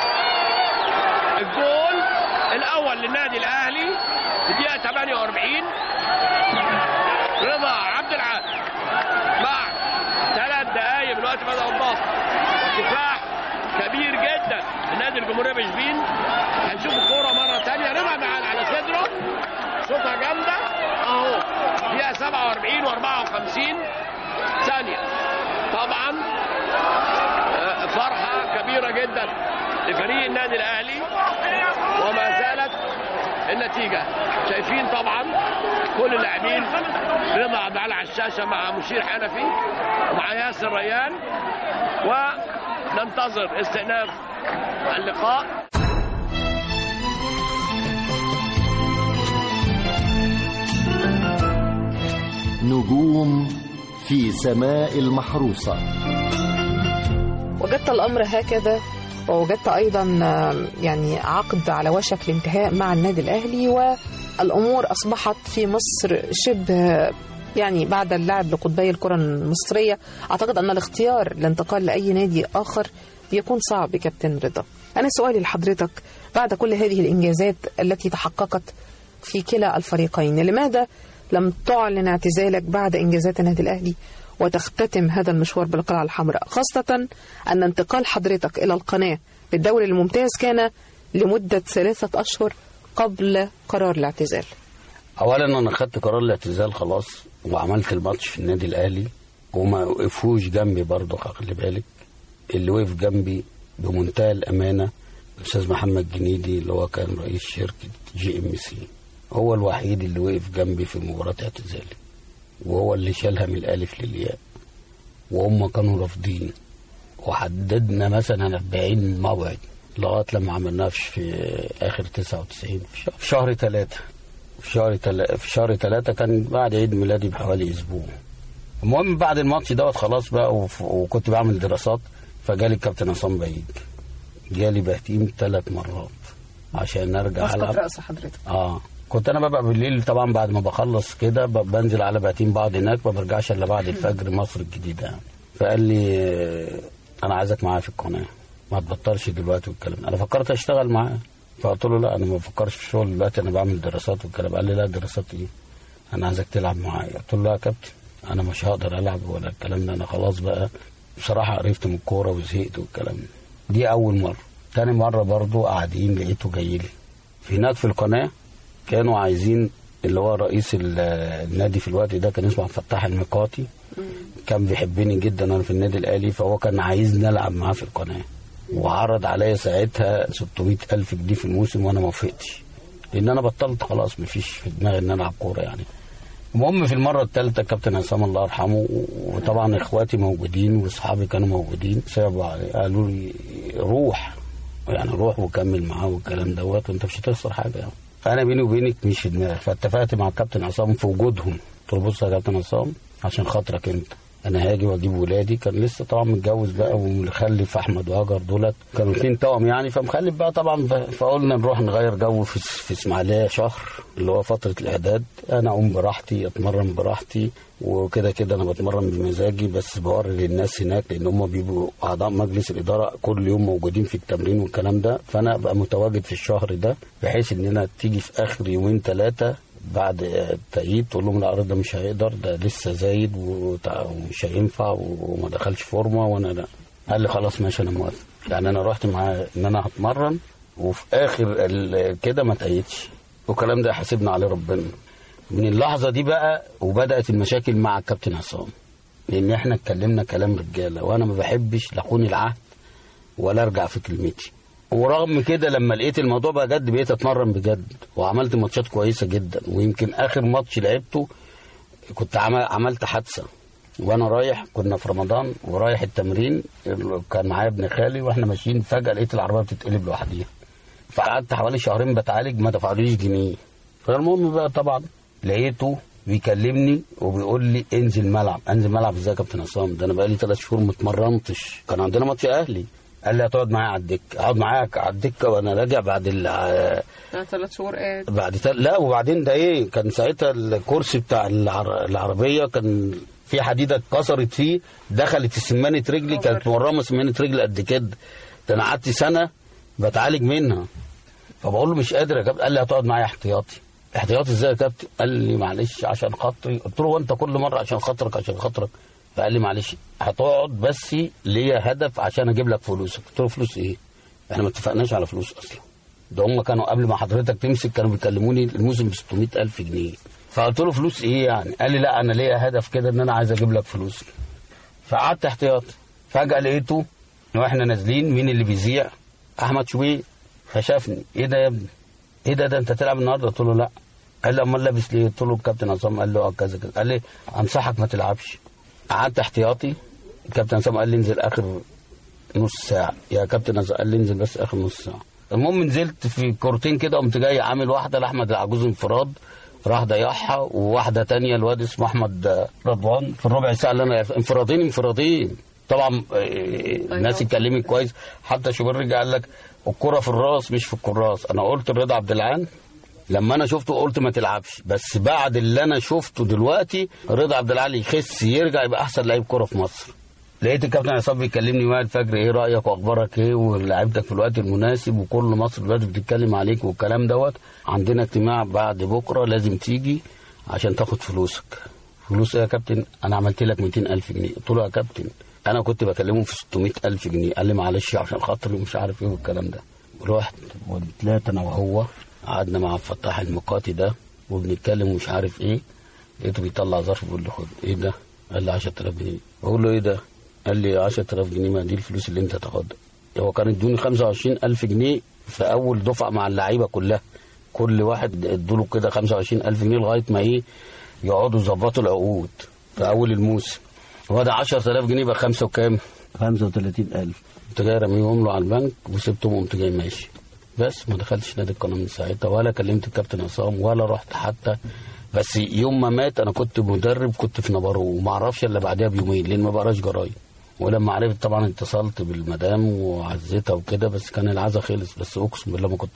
الجول الاول للنادي الاهلي في الدقيقه 48. رضا عبد العال بعد 3 دقايق من وقت بدأ الضغط، كفاح كبير جدا النادي الجمهوريه بشبين. هنشوف الكوره مره ثانيه، رضا عبد العال على صدره، شوطه جامده اهو، فيها 47 و54 ثانيه. طبعا فرحه كبيره جدا لفريق النادي الاهلي، وما زالت النتيجه. شايفين طبعا كل اللاعبين، رضا عبد العال على الشاشه مع مشير حنفي ومع ياسر ريان، وننتظر استئناف اللقاء. نجوم في سماء المحروسة. وجدت الأمر هكذا، ووجدت أيضا يعني عقد على وشك الانتهاء مع النادي الأهلي، والأمور أصبحت في مصر شبه يعني بعد اللعب لقطبي الكرة المصرية. أعتقد أن الاختيار الانتقال لأي نادي آخر يكون صعب. كابتن رضا، أنا سؤالي لحضرتك بعد كل هذه الإنجازات التي تحققت في كلا الفريقين، لماذا لم تعلن اعتزالك بعد إنجازات النادي الأهلي وتختتم هذا المشوار بالقلعة الحمراء، خاصة أن انتقال حضرتك إلى القناة بالدوري الممتاز كان لمدة 3 أشهر قبل قرار الاعتزال؟ اولا انا خدت قرار الاعتزال خلاص، وعملت الماتش في النادي الاهلي، وما وقفوش جنبي برضه. خلي بالك اللي وقف جنبي بمنتهى الامانه الاستاذ محمد جنيدي اللي هو كان رئيس شركه GMC، هو الوحيد اللي وقف جنبي في مباراه اعتزالي، وهو اللي شالها من الالف للياء، وهم كانوا رافضين. وحددنا مثلا 40 موعد لغايه لما عملناها في اخر 99 في شهر 3. في شهر 3 كان بعد عيد ميلادي بحوالي اسبوع. المهم بعد الماتش دوت خلاص بقى، وكنت بعمل دراسات، فجالي الكابتن عصام بعيد، جالي بهتيم 3 مرات عشان ارجع العب. رأس حضرتك كنت انا ببقى بالليل طبعا بعد ما بخلص كده بنزل على باتين بعض هناك، ما برجعش الا بعد الفجر مصر الجديده يعني. فقال لي انا عايزك معايا في القناه، ما تبطلش دلوقتي والكلام. انا فكرت اشتغل معاه، فقلت له لا انا ما بفكرش في الشغل دلوقتي، انا بعمل دراسات والكلام. قال لي لا دراسات ايه، انا عايزك تلعب معايا. قلت له لا يا كابتن انا مش هقدر العب ولا الكلام ده، انا خلاص بقى بصراحه قرفت من الكوره وزهقت والكلام ده. دي اول مره. تاني مره برضو قاعدين لقيته جاي لي هناك في القناه، كانوا عايزين اللي هو رئيس النادي في الوقت ده كان اسمه فتاح الميقاتي، كان بيحبني جدا انا في النادي الاهلي، فهو كان عايزني العب معاه في القناه، وعرض عليا ساعتها 600,000 جنيه في الموسم وانا ما وافقتش، لان انا بطلت خلاص مفيش في دماغي ان انا العب كوره يعني. المهم في المره الثالثه كابتن عصام الله يرحمه وطبعا اخواتي موجودين واصحابي كانوا موجودين، سابوا علي قالوا لي روح يعني روح وكمل معاه والكلام دوت وانت مش هتخسر حاجه يعني. فانا بيني وبينك مش في دماغي، فاتفقت مع الكابتن عصام في وجودهم، قلت له بص يا كابتن عصام عشان خاطرك انت انا هاجي واجيب ولادي، كان لسه طبعا متجوز بقى ومخلف احمد وهاجر دولت كانوا 2 توأم يعني، فمخلف بقى طبعا. فقلنا نروح نغير جو في اسماعيليه شهر اللي هو فتره الاعداد، انا اقوم براحتي اتمرن براحتي، وكده كده انا بتمرن بمزاجي، بس بوري للناس هناك لان هم بيبقوا اعضاء مجلس الاداره كل يوم موجودين في التمرين والكلام ده، فانا ابقى متواجد في الشهر ده بحيث ان انا تيجي في اخر 2-3 بعد التأييد تقول لهم لا الراجل ده مش هيقدر، ده لسه زايد ومش هينفع وما دخلش فورمه وانا لا. قال لي خلاص ماشي انا موافق. يعني انا رحت معاه ان انا هتمرن وفي اخر كده ما تأيدش، والكلام ده حاسبنا عليه ربنا. من اللحظه دي بقى وبدات المشاكل مع الكابتن عصام، لان احنا اتكلمنا كلام رجاله وانا ما بحبش لا اخون العهد ولا ارجع في كلمتي. ورغم كده لما لقيت الموضوع بقى جد بقيت اتمرن بجد وعملت ماتشات كويسه جدا. ويمكن اخر ماتش لعبته كنت عملت حادثه وانا رايح، كنا في رمضان ورايح التمرين، كان معايا ابن خالي واحنا ماشيين فجاه لقيت العربيه بتتقلب لوحديها، فقعدت حوالي شهرين بتعالج ما دفعوليش جنيه. فالمهم بقى طبعا لقيته بيكلمني وبيقول لي انزل ملعب. انزل ملعب ازاي يا كابتن عصام؟ ده انا بقالي 3 شهور ما اتمرنتش، كان عندنا ماتش اهلي. قال لي هتقعد معايا على الدكه. اقعد معاك على الدكه وانا راجع بعد 3 شهور قاعد بعد لا وبعدين ده ايه، كان ساعتها الكرسي بتاع العربيه كان في حديده اتكسرت فيه دخلت السمانه رجلي، كانت مورمه سمانه رجلي قد كده، ده انا قعدت سنه بتعالج منها. فبقول له مش قادر يا كابتن. قال لي هتقعد معايا احتياطي. احتياطي ازاي يا كابتن؟ قال لي معلش عشان خاطري. قلت له وانت كل مره عشان خاطرك عشان خاطرك؟ فقال لي معلش هتقعد بس ليا هدف عشان اجيب لك فلوسك. قلت له فلوس ايه؟ احنا ما اتفقناش على فلوس اصلا، ده هم كانوا قبل ما حضرتك تمسك كانوا بيكلموني الموسم ب 600,000 جنيه. فقلت له فلوس ايه يعني؟ قال لي لا انا ليا هدف كده ان انا عايز اجيب لك فلوسك. فقعدت احتياطي. فجاه لقيته واحنا نازلين مين اللي بيذيع؟ احمد شوبير. فشافني ايه ده يا ابني؟ ايه ده انت تلعب النهارده؟ قلت له لا. قال لي امال لابس ليه؟ قلت له الكابتن عصام قال له كذا كذا. قال لي انصحك ما تلعبش. قعدت احتياطي. الكابتن عصام قال لي انزل اخر نص ساعه. يا كابتن عصام قال لي انزل بس اخر نص ساعه. المهم نزلت في كورتين كده، قمت جاي عامل واحده لاحمد العجوز انفراد راح ضيعها، وواحده تانية الواد اسمه احمد رضوان في الربع ساعه اللي انا انفرادين طبعا. الناس اتكلمت كويس، حتى شوبير رجع قال لك الكره في الراس مش في الكراس. انا قلت لرضا عبد العال لما انا شفته قلت ما تلعبش، بس بعد اللي انا شفته دلوقتي رضا عبد العال يخس يرجع يبقى احسن لعيب كره في مصر. لقيت الكابتن عصام بيكلمني وقت الفجر ايه رايك واخبارك ايه ولعبتك في الوقت المناسب وكل مصر دلوقتي بتتكلم عليك والكلام دوت. عندنا اجتماع بعد بكره لازم تيجي عشان تاخد فلوسك. فلوس ايه يا كابتن؟ انا عملت لك 200,000 جنيه. قلت له يا كابتن انا كنت بكلمه في 600,000 جنيه. قال لي معلش عشان خاطري ومش عارف ايه والكلام ده. رحت وطلعت انا وهو قعدنا مع فتاح المقاتي ده وبنتكلم ومش عارف ايه. لقيته بيطلع ظرف بيقول لي خد. ايه ده؟ قال لي 10,000 جنيه. بقول له ايه ده؟ قال لي 10,000 جنيه ما دي الفلوس اللي انت تاخدها. هو كان ادوني 25,000 جنيه في اول دفعه مع اللعيبه كلها، كل واحد ادوله كده 25,000 جنيه لغايه ما ايه يقعدوا يظبطوا العقود في اول الموسم. هو ده 10,000 جنيه بقى 5 وكام؟ 35,000. قمت جاي راميهم له على البنك وسبتهم وقمت جاي ماشي. بس ما دخلتش نادي القناه من ساعتها ولا كلمت الكابتن عصام ولا رحت حتى. بس يوم ما مات انا كنت مدرب، كنت في نبارو وما اعرفش الا بعدها بيومين لان ما بقراش جرايد. ولما عرفت طبعا اتصلت بالمدام وعزتها وكده، بس كان العزا خلص، بس اقسم بالله ما كنت اعرف.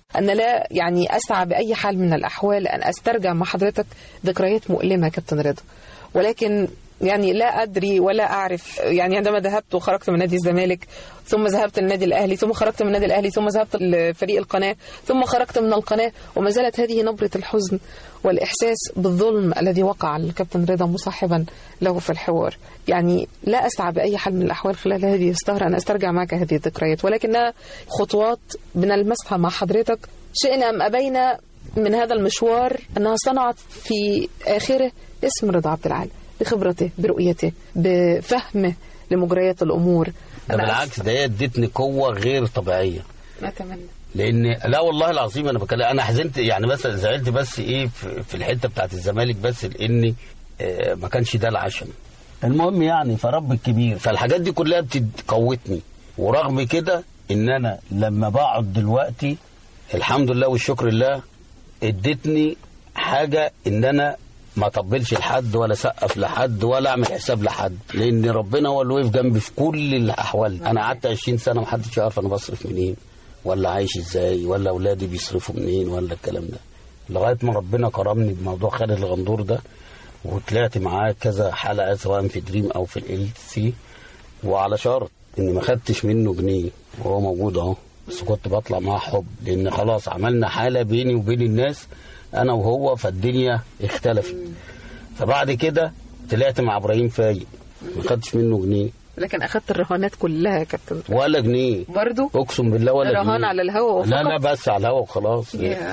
أنا لا يعني أسعى بأي حال من الأحوال أن أسترجع مع حضرتك ذكريات مؤلمة كابتن رضا، ولكن يعني لا أدري ولا أعرف. يعني عندما ذهبت وخرجت من نادي الزمالك، ثم ذهبت للنادي الأهلي، ثم خرجت من النادي الأهلي، ثم ذهبت لفريق القناة، ثم خرجت من القناة، وما زالت هذه نبرة الحزن والإحساس بالظلم الذي وقع الكابتن رضا مصاحبا له في الحوار. يعني لا أسعى بأي حال من الأحوال خلال هذه السهرة أن أسترجع معك هذه الذكريات، ولكنها خطوات بنلمسها مع حضرتك شئنا أم أبينا من هذا المشوار، أنها صنعت في آخره اسم رضا عبد العال بخبرته، برؤيته، بفهمه لمجريات الأمور. بالعكس ده ادتني قوة غير طبيعية. أتمنى. لأن لا والله العظيم أنا بكلم، أنا حزنت يعني بس زعلت بس إيه في الحتة بتاعت الزمالك بس، لأني ما كانش ده العشم. المهم يعني فرب الكبير، فالحاجات دي كلها بتقوتني. ورغم كده إن أنا لما بقعد دلوقتي الحمد لله والشكر لله ادتني حاجة إن أنا ما طبلش لحد ولا سقف لحد ولا اعمل حساب لحد، لان ربنا هو اللي وقف جنبي في كل الاحوال. انا قعدت 20 سنه ما حدش يعرف انا بصرف منين ولا عايش ازاي ولا اولادي بيصرفوا منين ولا الكلام ده، لغايه ما ربنا كرمني بموضوع خالد الغندور ده، وطلعت معاه كذا حلقه سواء في دريم او في ال سي، وعلى شرط اني ما خدتش منه جنيه وهو موجود اهو، بس كنت بطلع معاه حب، لان خلاص عملنا حاله بيني وبين الناس انا وهو، فالدنيا اختلفت. فبعد كده طلعت مع ابراهيم فايق ما خدتش منه جنيه، لكن اخدت الرهانات كلها يا كابتن ولا جنيه برضو، اقسم بالله ولا جنيه. رهان على الهوا وفقط. لا بس على الهوا وخلاص.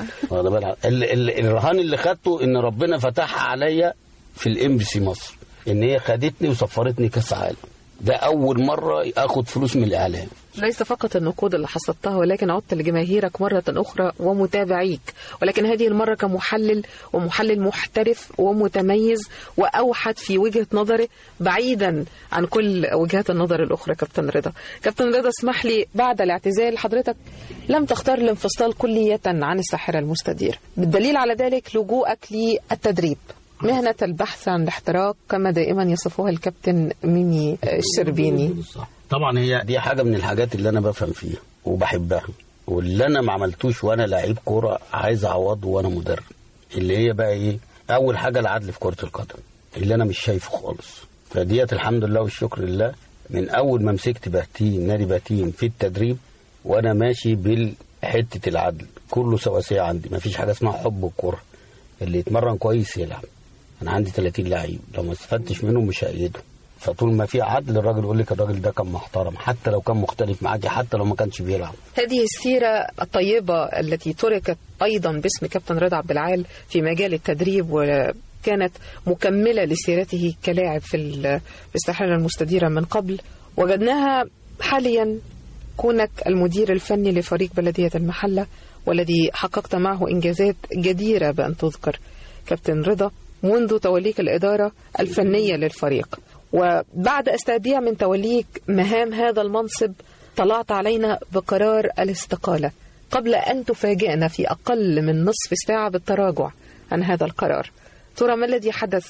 الرهان اللي خدته ان ربنا فتحها عليا في الامبسي مصر، ان هي خدتني وسفرتني كاس عالم. ده اول مره اخد فلوس من الاعلام. ليس فقط النقود اللي حصدتها، ولكن عدت لجماهيرك مرة أخرى ومتابعيك، ولكن هذه المرة كمحلل، ومحلل محترف ومتميز وأوحد في وجهة نظره بعيدا عن كل وجهات النظر الأخرى. كابتن رضا، كابتن رضا اسمح لي، بعد الاعتزال حضرتك لم تختار الانفصال كلية عن الساحرة المستديرة، بالدليل على ذلك لجوءك للتدريب، مهنة البحث عن الاحتراق كما دائما يصفها الكابتن ميمي الشربيني. طبعا هي دي حاجة من الحاجات اللي أنا بفهم فيها وبحبها، واللي أنا ما عملتوش وأنا لعيب كورة عايز أعوضه وأنا مدرب، اللي هي بقى إيه؟ أول حاجة العدل في كرة القدم اللي أنا مش شايفه خالص. فديت الحمد لله والشكر لله من أول ما مسكت بهتيم نادي بهتيم في التدريب وأنا ماشي بالحتة العدل، كله سواسية عندي، ما فيش حاجة اسمها حب الكورة، اللي يتمرن كويس يلعب. أنا عندي 30 لعيب، لو ما استفدتش منهم مش هأيده. فطول ما في عدل الراجل يقول لك الراجل ده كان محترم، حتى لو كان مختلف معاكي، حتى لو ما كانش بيلعب. هذه السيرة الطيبة التي تركت أيضا باسم كابتن رضا عبد العال في مجال التدريب، وكانت مكملة لسيرته كلاعب في الساحرة المستديرة من قبل، وجدناها حاليا كونك المدير الفني لفريق بلدية المحلة، والذي حققت معه إنجازات جديرة بأن تذكر. كابتن رضا، منذ توليك الإدارة الفنية للفريق وبعد أسابيع من توليك مهام هذا المنصب، طلعت علينا بقرار الاستقالة قبل أن تفاجئنا في أقل من نصف ساعة بالتراجع عن هذا القرار. ترى ما الذي حدث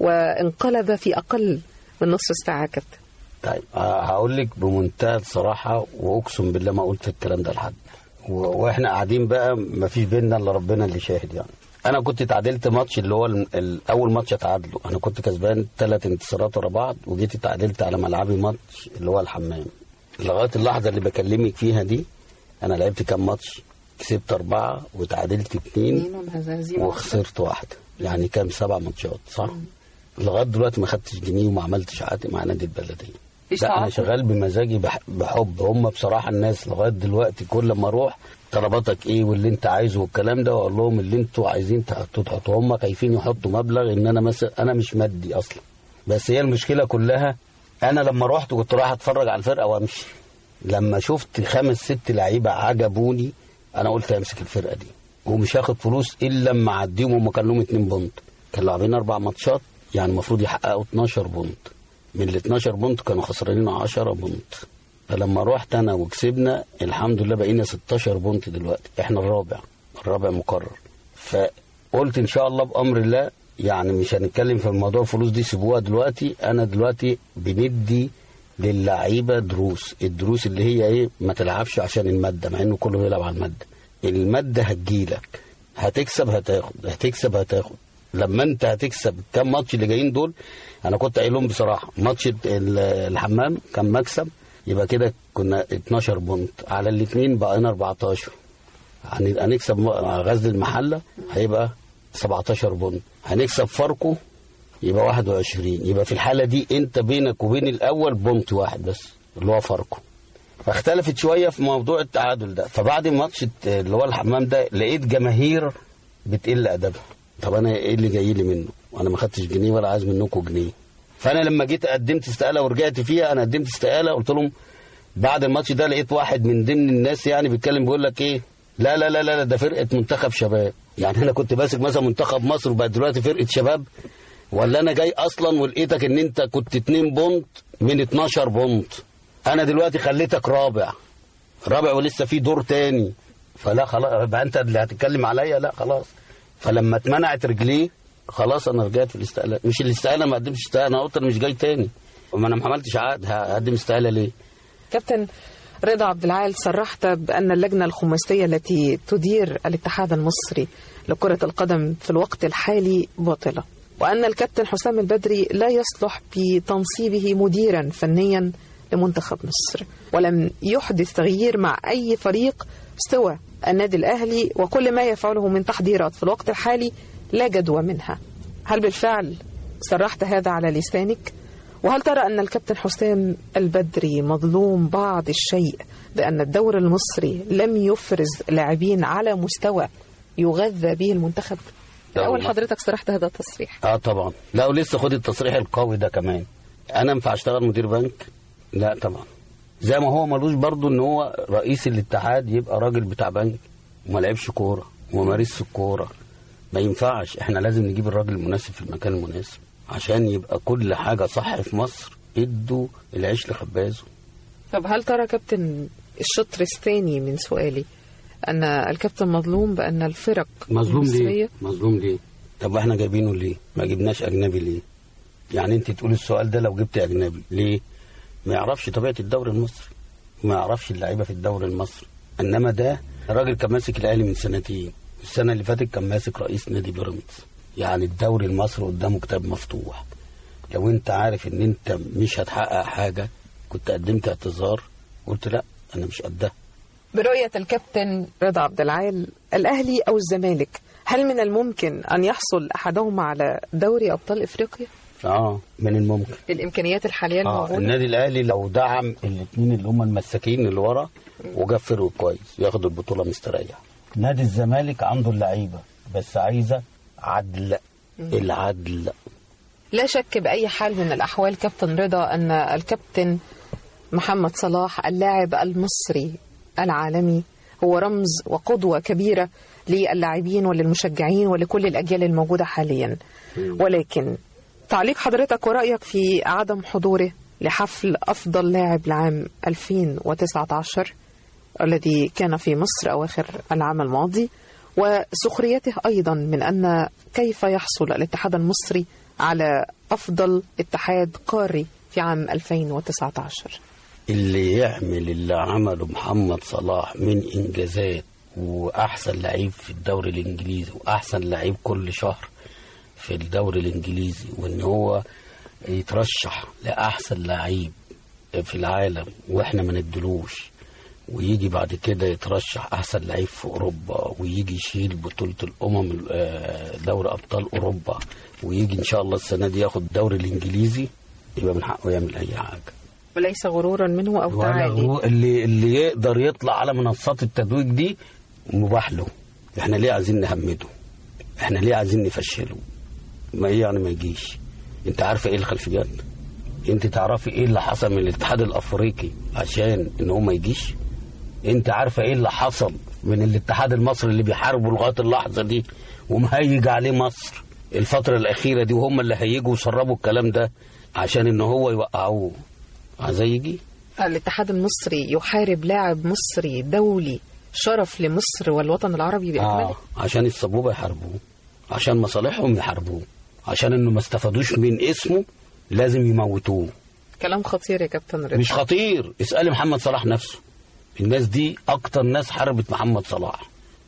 وانقلب في أقل من نصف ساعة كابتن؟ طيب هقول لك بمنتهى الصراحة، وأقسم بالله ما قلت الكلام ده لحد، وإحنا قاعدين بقى ما فيش بيننا إلا ربنا اللي شاهد. يعني أنا كنت تعادلت ماتش اللي هو الأول ماتش اتعادله، أنا كنت كسبان 3 انتصارات ورا بعض، وجيت اتعادلت على ملعبي ماتش اللي هو الحمام. لغاية اللحظة اللي بكلمك فيها دي أنا لعبت كام ماتش؟ كسبت 4 وتعادلت 2 وخسرت 1، يعني كام 7 ماتشات صح؟ لغاية دلوقتي ما خدتش جنيه وما عملتش عقد مع نادي البلدية. لا أنا شغال بمزاجي بحب. هم بصراحة الناس لغاية دلوقتي كل ما أروح طلباتك ايه واللي انت عايزه والكلام ده، واقول لهم اللي انتوا عايزين تحطوا. هم خايفين يحطوا مبلغ ان انا مثلا انا مش مادي اصلا. بس هي المشكله كلها انا لما رحت كنت رايح اتفرج على الفرقه وامشي، لما شفت 5-6 لعيبه عجبوني انا قلت امسك الفرقه دي ومش هاخد فلوس الا لما اعديهم. هم كان لهم 2 بونت، كانوا لاعبين 4 ماتشات، يعني المفروض يحققوا 12 بونت، من ال 12 بونت كانوا خسرانين 10 بونت. فلما روحت انا وكسبنا الحمد لله بقينا 16 بونت دلوقتي، احنا الرابع مقرر. فقلت ان شاء الله بامر الله، يعني مش هنتكلم في الموضوع الفلوس دي سيبوها دلوقتي. انا دلوقتي بندي للعيبه دروس، الدروس اللي هي ايه، ما تلعبش عشان الماده، مع انه كله بيلعب على الماده، المادة هتجيلك، هتكسب هتاخد، هتكسب هتاخد. لما انت هتكسب كام ماتش اللي جايين دول، انا كنت قايلهم بصراحة، ماتش الحمام كان مكسب، يبقى كده كنا 12 بونت على الاثنين، بقينا 14. يعني هنكسب غزل المحلة هيبقى 17 بونت، هنكسب فاركو يبقى 21. يبقى في الحالة دي انت بينك وبين الاول بونت واحد بس اللي هو فاركو. فاختلفت شوية في موضوع التعادل ده. فبعد الماتش اللي هو الحمام ده لقيت جماهير بتقل ادبها. طب انا ايه اللي جاي لي منه؟ وانا ما خدتش جنيه ولا عايز منكم جنيه. فانا لما جيت قدمت استقاله ورجعت فيها، انا قدمت استقاله قلت لهم بعد الماتش ده، لقيت واحد من ضمن الناس يعني بيتكلم بيقول لك ايه، لا لا لا لا ده فرقه منتخب شباب. يعني انا كنت ماسك مثلا منتخب مصر وبقى دلوقتي فرقه شباب؟ ولا انا جاي اصلا ولقيتك ان انت كنت 2 بونت من 12 بونت، انا دلوقتي خليتك رابع ولسه في دور تاني. فلا خلاص، يبقى انت اللي هتتكلم عليا؟ لا خلاص. فلما اتمنعت رجليه خلاص انا رجعت في الاستقاله. مش الاستقاله، ما قدمتش استقاله، انا قلت انا مش جاي تاني، وما انا ما عملتش عقد، هقدم استقاله ليه؟ كابتن رضا عبد العال، صرحت بأن اللجنة الخماسية التي تدير الاتحاد المصري لكرة القدم في الوقت الحالي باطلة، وأن الكابتن حسام البدري لا يصلح بتنصيبه مديرا فنيا لمنتخب مصر، ولم يحدث تغيير مع أي فريق سوى النادي الأهلي، وكل ما يفعله من تحضيرات في الوقت الحالي لا جدوى منها. هل بالفعل صرحت هذا على لسانك؟ وهل ترى أن الكابتن حسام البدري مظلوم بعض الشيء بأن الدوري المصري لم يفرز لاعبين على مستوى يغذى به المنتخب؟ الأول حضرتك صرحت هذا التصريح. طبعا. لا، ولسه خد التصريح القوي ده كمان. أنا ينفع أشتغل مدير بنك؟ لا طبعا. زي ما هو ملوش برضو ان هو رئيس الاتحاد يبقى راجل بتاع بنك وما لعبش كوره وما مارسش الكوره. ما ينفعش. احنا لازم نجيب الراجل المناسب في المكان المناسب عشان يبقى كل حاجه صح في مصر. ادوا العيش لخبازه. طب هل ترى كابتن الشطر الثاني من سؤالي ان الكابتن مظلوم بان الفرق المصريه؟ مظلوم ليه؟ طب احنا جايبينه ليه؟ ما جبناش اجنبي ليه؟ يعني انت تقول السؤال ده لو جبت اجنبي ليه؟ ما يعرفش طبيعة الدوري المصري، ما يعرفش اللعيبة في الدوري المصري. انما ده الراجل كان ماسك الاهلي من سنتين، السنة اللي فاتت كان ماسك رئيس نادي بيراميدز. يعني الدوري المصري قدامه كتاب مفتوح. لو انت عارف ان انت مش هتحقق حاجة كنت قدمت اعتذار، قلت لا انا مش قدها. برؤية الكابتن رضا عبد العال، الاهلي او الزمالك، هل من الممكن ان يحصل احدهما على دوري ابطال افريقيا؟ من الممكن. بالامكانيات الحاليه الموجوده. النادي الاهلي لو دعم الاثنين اللي هم المساكين اللي ورا وجاب فرق كويس ياخد البطوله مستريح. نادي الزمالك عنده اللعيبه بس عايزه عدل. العدل. لا شك باي حال من الاحوال كابتن رضا ان الكابتن محمد صلاح اللاعب المصري العالمي هو رمز وقدوه كبيره للاعبين وللمشجعين ولكل الاجيال الموجوده حاليا. ولكن تعليق حضرتك ورأيك في عدم حضوره لحفل أفضل لاعب لعام 2019 الذي كان في مصر أواخر العام الماضي، وسخريته أيضا من أن كيف يحصل الاتحاد المصري على أفضل اتحاد قاري في عام 2019؟ اللي يعمل اللي عمله محمد صلاح من إنجازات، وأحسن لعيب في الدوري الإنجليزي وأحسن لعيب كل شهر في الدوري الانجليزي، وان هو يترشح لاحسن لعيب في العالم واحنا ما ندلوش، ويجي بعد كده يترشح احسن لعيب في اوروبا، ويجي يشيل بطولة الامم دوري ابطال اوروبا، ويجي ان شاء الله السنة دي ياخد الدوري الانجليزي، يبقى من حقه يعمل اي حاجة. وليس غرورا منه او تعالي. اللي يقدر يطلع على منصات التتويج دي مباح له. احنا ليه عايزين نهمده؟ احنا ليه عايزين نفشله؟ ما ايه يعني ما يجيش؟ انت عارفه ايه الخلفيات؟ انت تعرفي ايه اللي حصل من الاتحاد الافريقي عشان ان هو ما يجيش؟ انت عارفه ايه اللي حصل من الاتحاد المصري اللي بيحاربوا لغايه اللحظه دي ومهيج عليه مصر الفتره الاخيره دي، وهم اللي هيجوا وسربوا الكلام ده عشان ان هو يوقعوه؟ عايز يجي؟ الاتحاد المصري يحارب لاعب مصري دولي شرف لمصر والوطن العربي باكمله؟ عشان الصبوبه يحاربوه، عشان مصالحهم يحاربوه، عشان انه ما استفادوش من اسمه لازم يموتوه. كلام خطير يا كابتن رضا. مش خطير، اسألي محمد صلاح نفسه. الناس دي اكتر ناس حاربت محمد صلاح،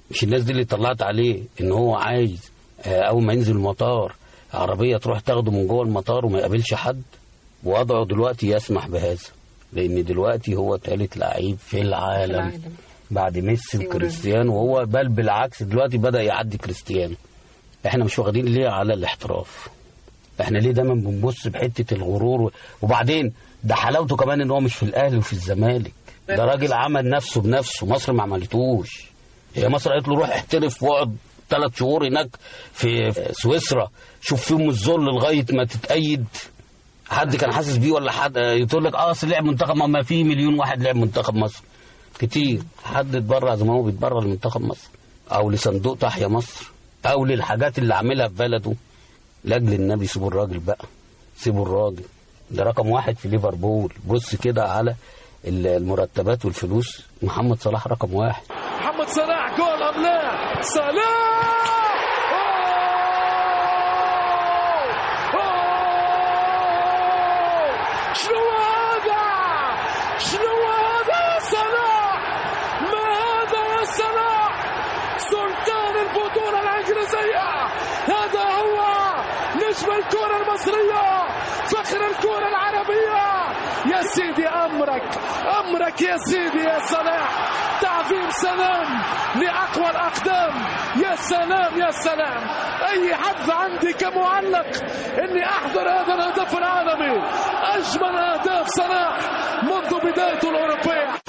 مش الناس دي اللي طلعت عليه ان هو عايز اول ما ينزل المطار عربيه تروح تاخده من جوه المطار وما يقابلش حد؟ ووضعه دلوقتي يسمح بهذا، لان دلوقتي هو ثالث لعيب في العالم بعد ميسي وكريستيانو، وهو بل بالعكس دلوقتي بدأ يعدي كريستيانو. احنا مش واخدين ليه على الاحتراف؟ احنا ليه دايما بنبص بحته الغرور؟ وبعدين ده حلاوته كمان ان هو مش في الاهلي وفي الزمالك، ده راجل عمل نفسه بنفسه، مصر ما عملتوش. هي مصر قالت له روح احترف واقعد 3 شهور هناك في سويسرا، شوف فيهم الذل لغايه ما تتأيد. حد كان حاسس بيه ولا حد يقول لك اصل لعب منتخب؟ ما في مليون واحد لعب منتخب مصر كتير. حد اتبرع زي ما هو بيتبرع لمنتخب مصر او لصندوق تحيا مصر او للحاجات اللي عاملها في بلده؟ لاجل النبي سيبوا الراجل بقى، سيبوا الراجل، ده رقم 1 في ليفربول. بص كده على المرتبات والفلوس، محمد صلاح رقم 1. محمد صلاح جول ام لا؟ صلاح شنو هذا؟ شنو هذا يا صلاح؟ ما هذا يا صلاح؟ سلطان البطولة الإنجليزية، هذا هو نجم الكرة المصرية، فخر الكرة العربية. يا سيدي أمرك يا سيدي يا صلاح، تعظيم سلام لأقوى الأقدام. يا سلام يا سلام، أي حظ عندي كمعلق إني أحضر هذا الهدف العالمي، أجمل أهداف صلاح منذ بدايته الأوروبية.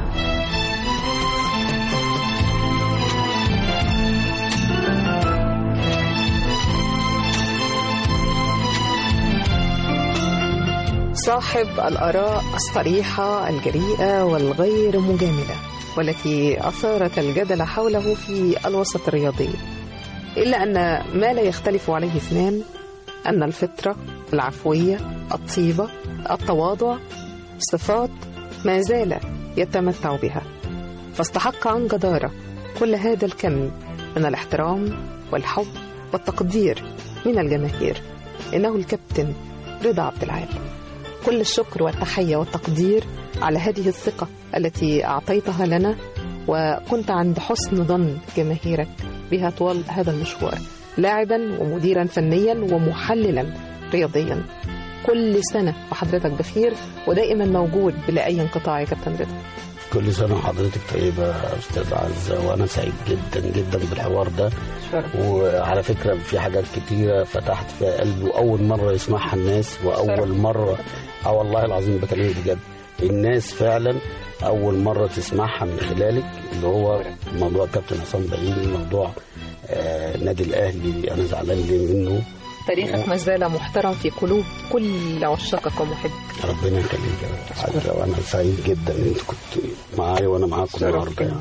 صاحب الآراء الصريحة الجريئة والغير مجاملة، والتي أثارت الجدل حوله في الوسط الرياضي، إلا أن ما لا يختلف عليه اثنان أن الفطرة، العفوية، الطيبة، التواضع صفات ما زال يتمتع بها، فاستحق عن جدارة كل هذا الكم من الاحترام والحب والتقدير من الجماهير. إنه الكابتن رضا عبد العال. كل الشكر والتحية والتقدير على هذه الثقة التي أعطيتها لنا، وكنت عند حسن ظن جماهيرك بها طوال هذا المشوار، لاعبا ومديرا فنيا ومحللا رياضيا. كل سنة وحضرتك بخير ودائما موجود بلا أي انقطاع يا كابتن رضا. كل سنة وحضرتك طيبة يا أستاذ عزة، وأنا سعيد جدا جدا بالحوار ده. وعلى فكرة في حاجات كتيرة فتحت في قلبي وأول مرة يسمعها الناس، وأول مرة والله العظيم بكلمك بجد، الناس فعلا أول مرة تسمعها من خلالك، اللي هو موضوع كابتن عصام بعيد، موضوع نادي الأهلي أنا زعلان ليه منه. تاريخك ما زال محترم في قلوب كل عشاقك ومحبك. ربنا يخليك يا حاجة، وأنا سعيد جدا إن أنت كنت معايا وأنا معاكم النهارده يعني.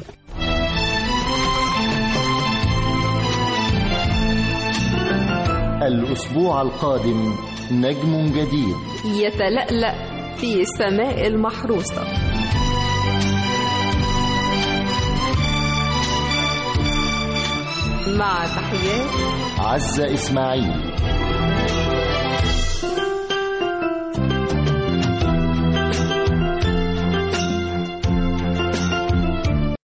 الأسبوع القادم نجم جديد يتلألأ في سماء المحروسة. مع تحيات عزة إسماعيل.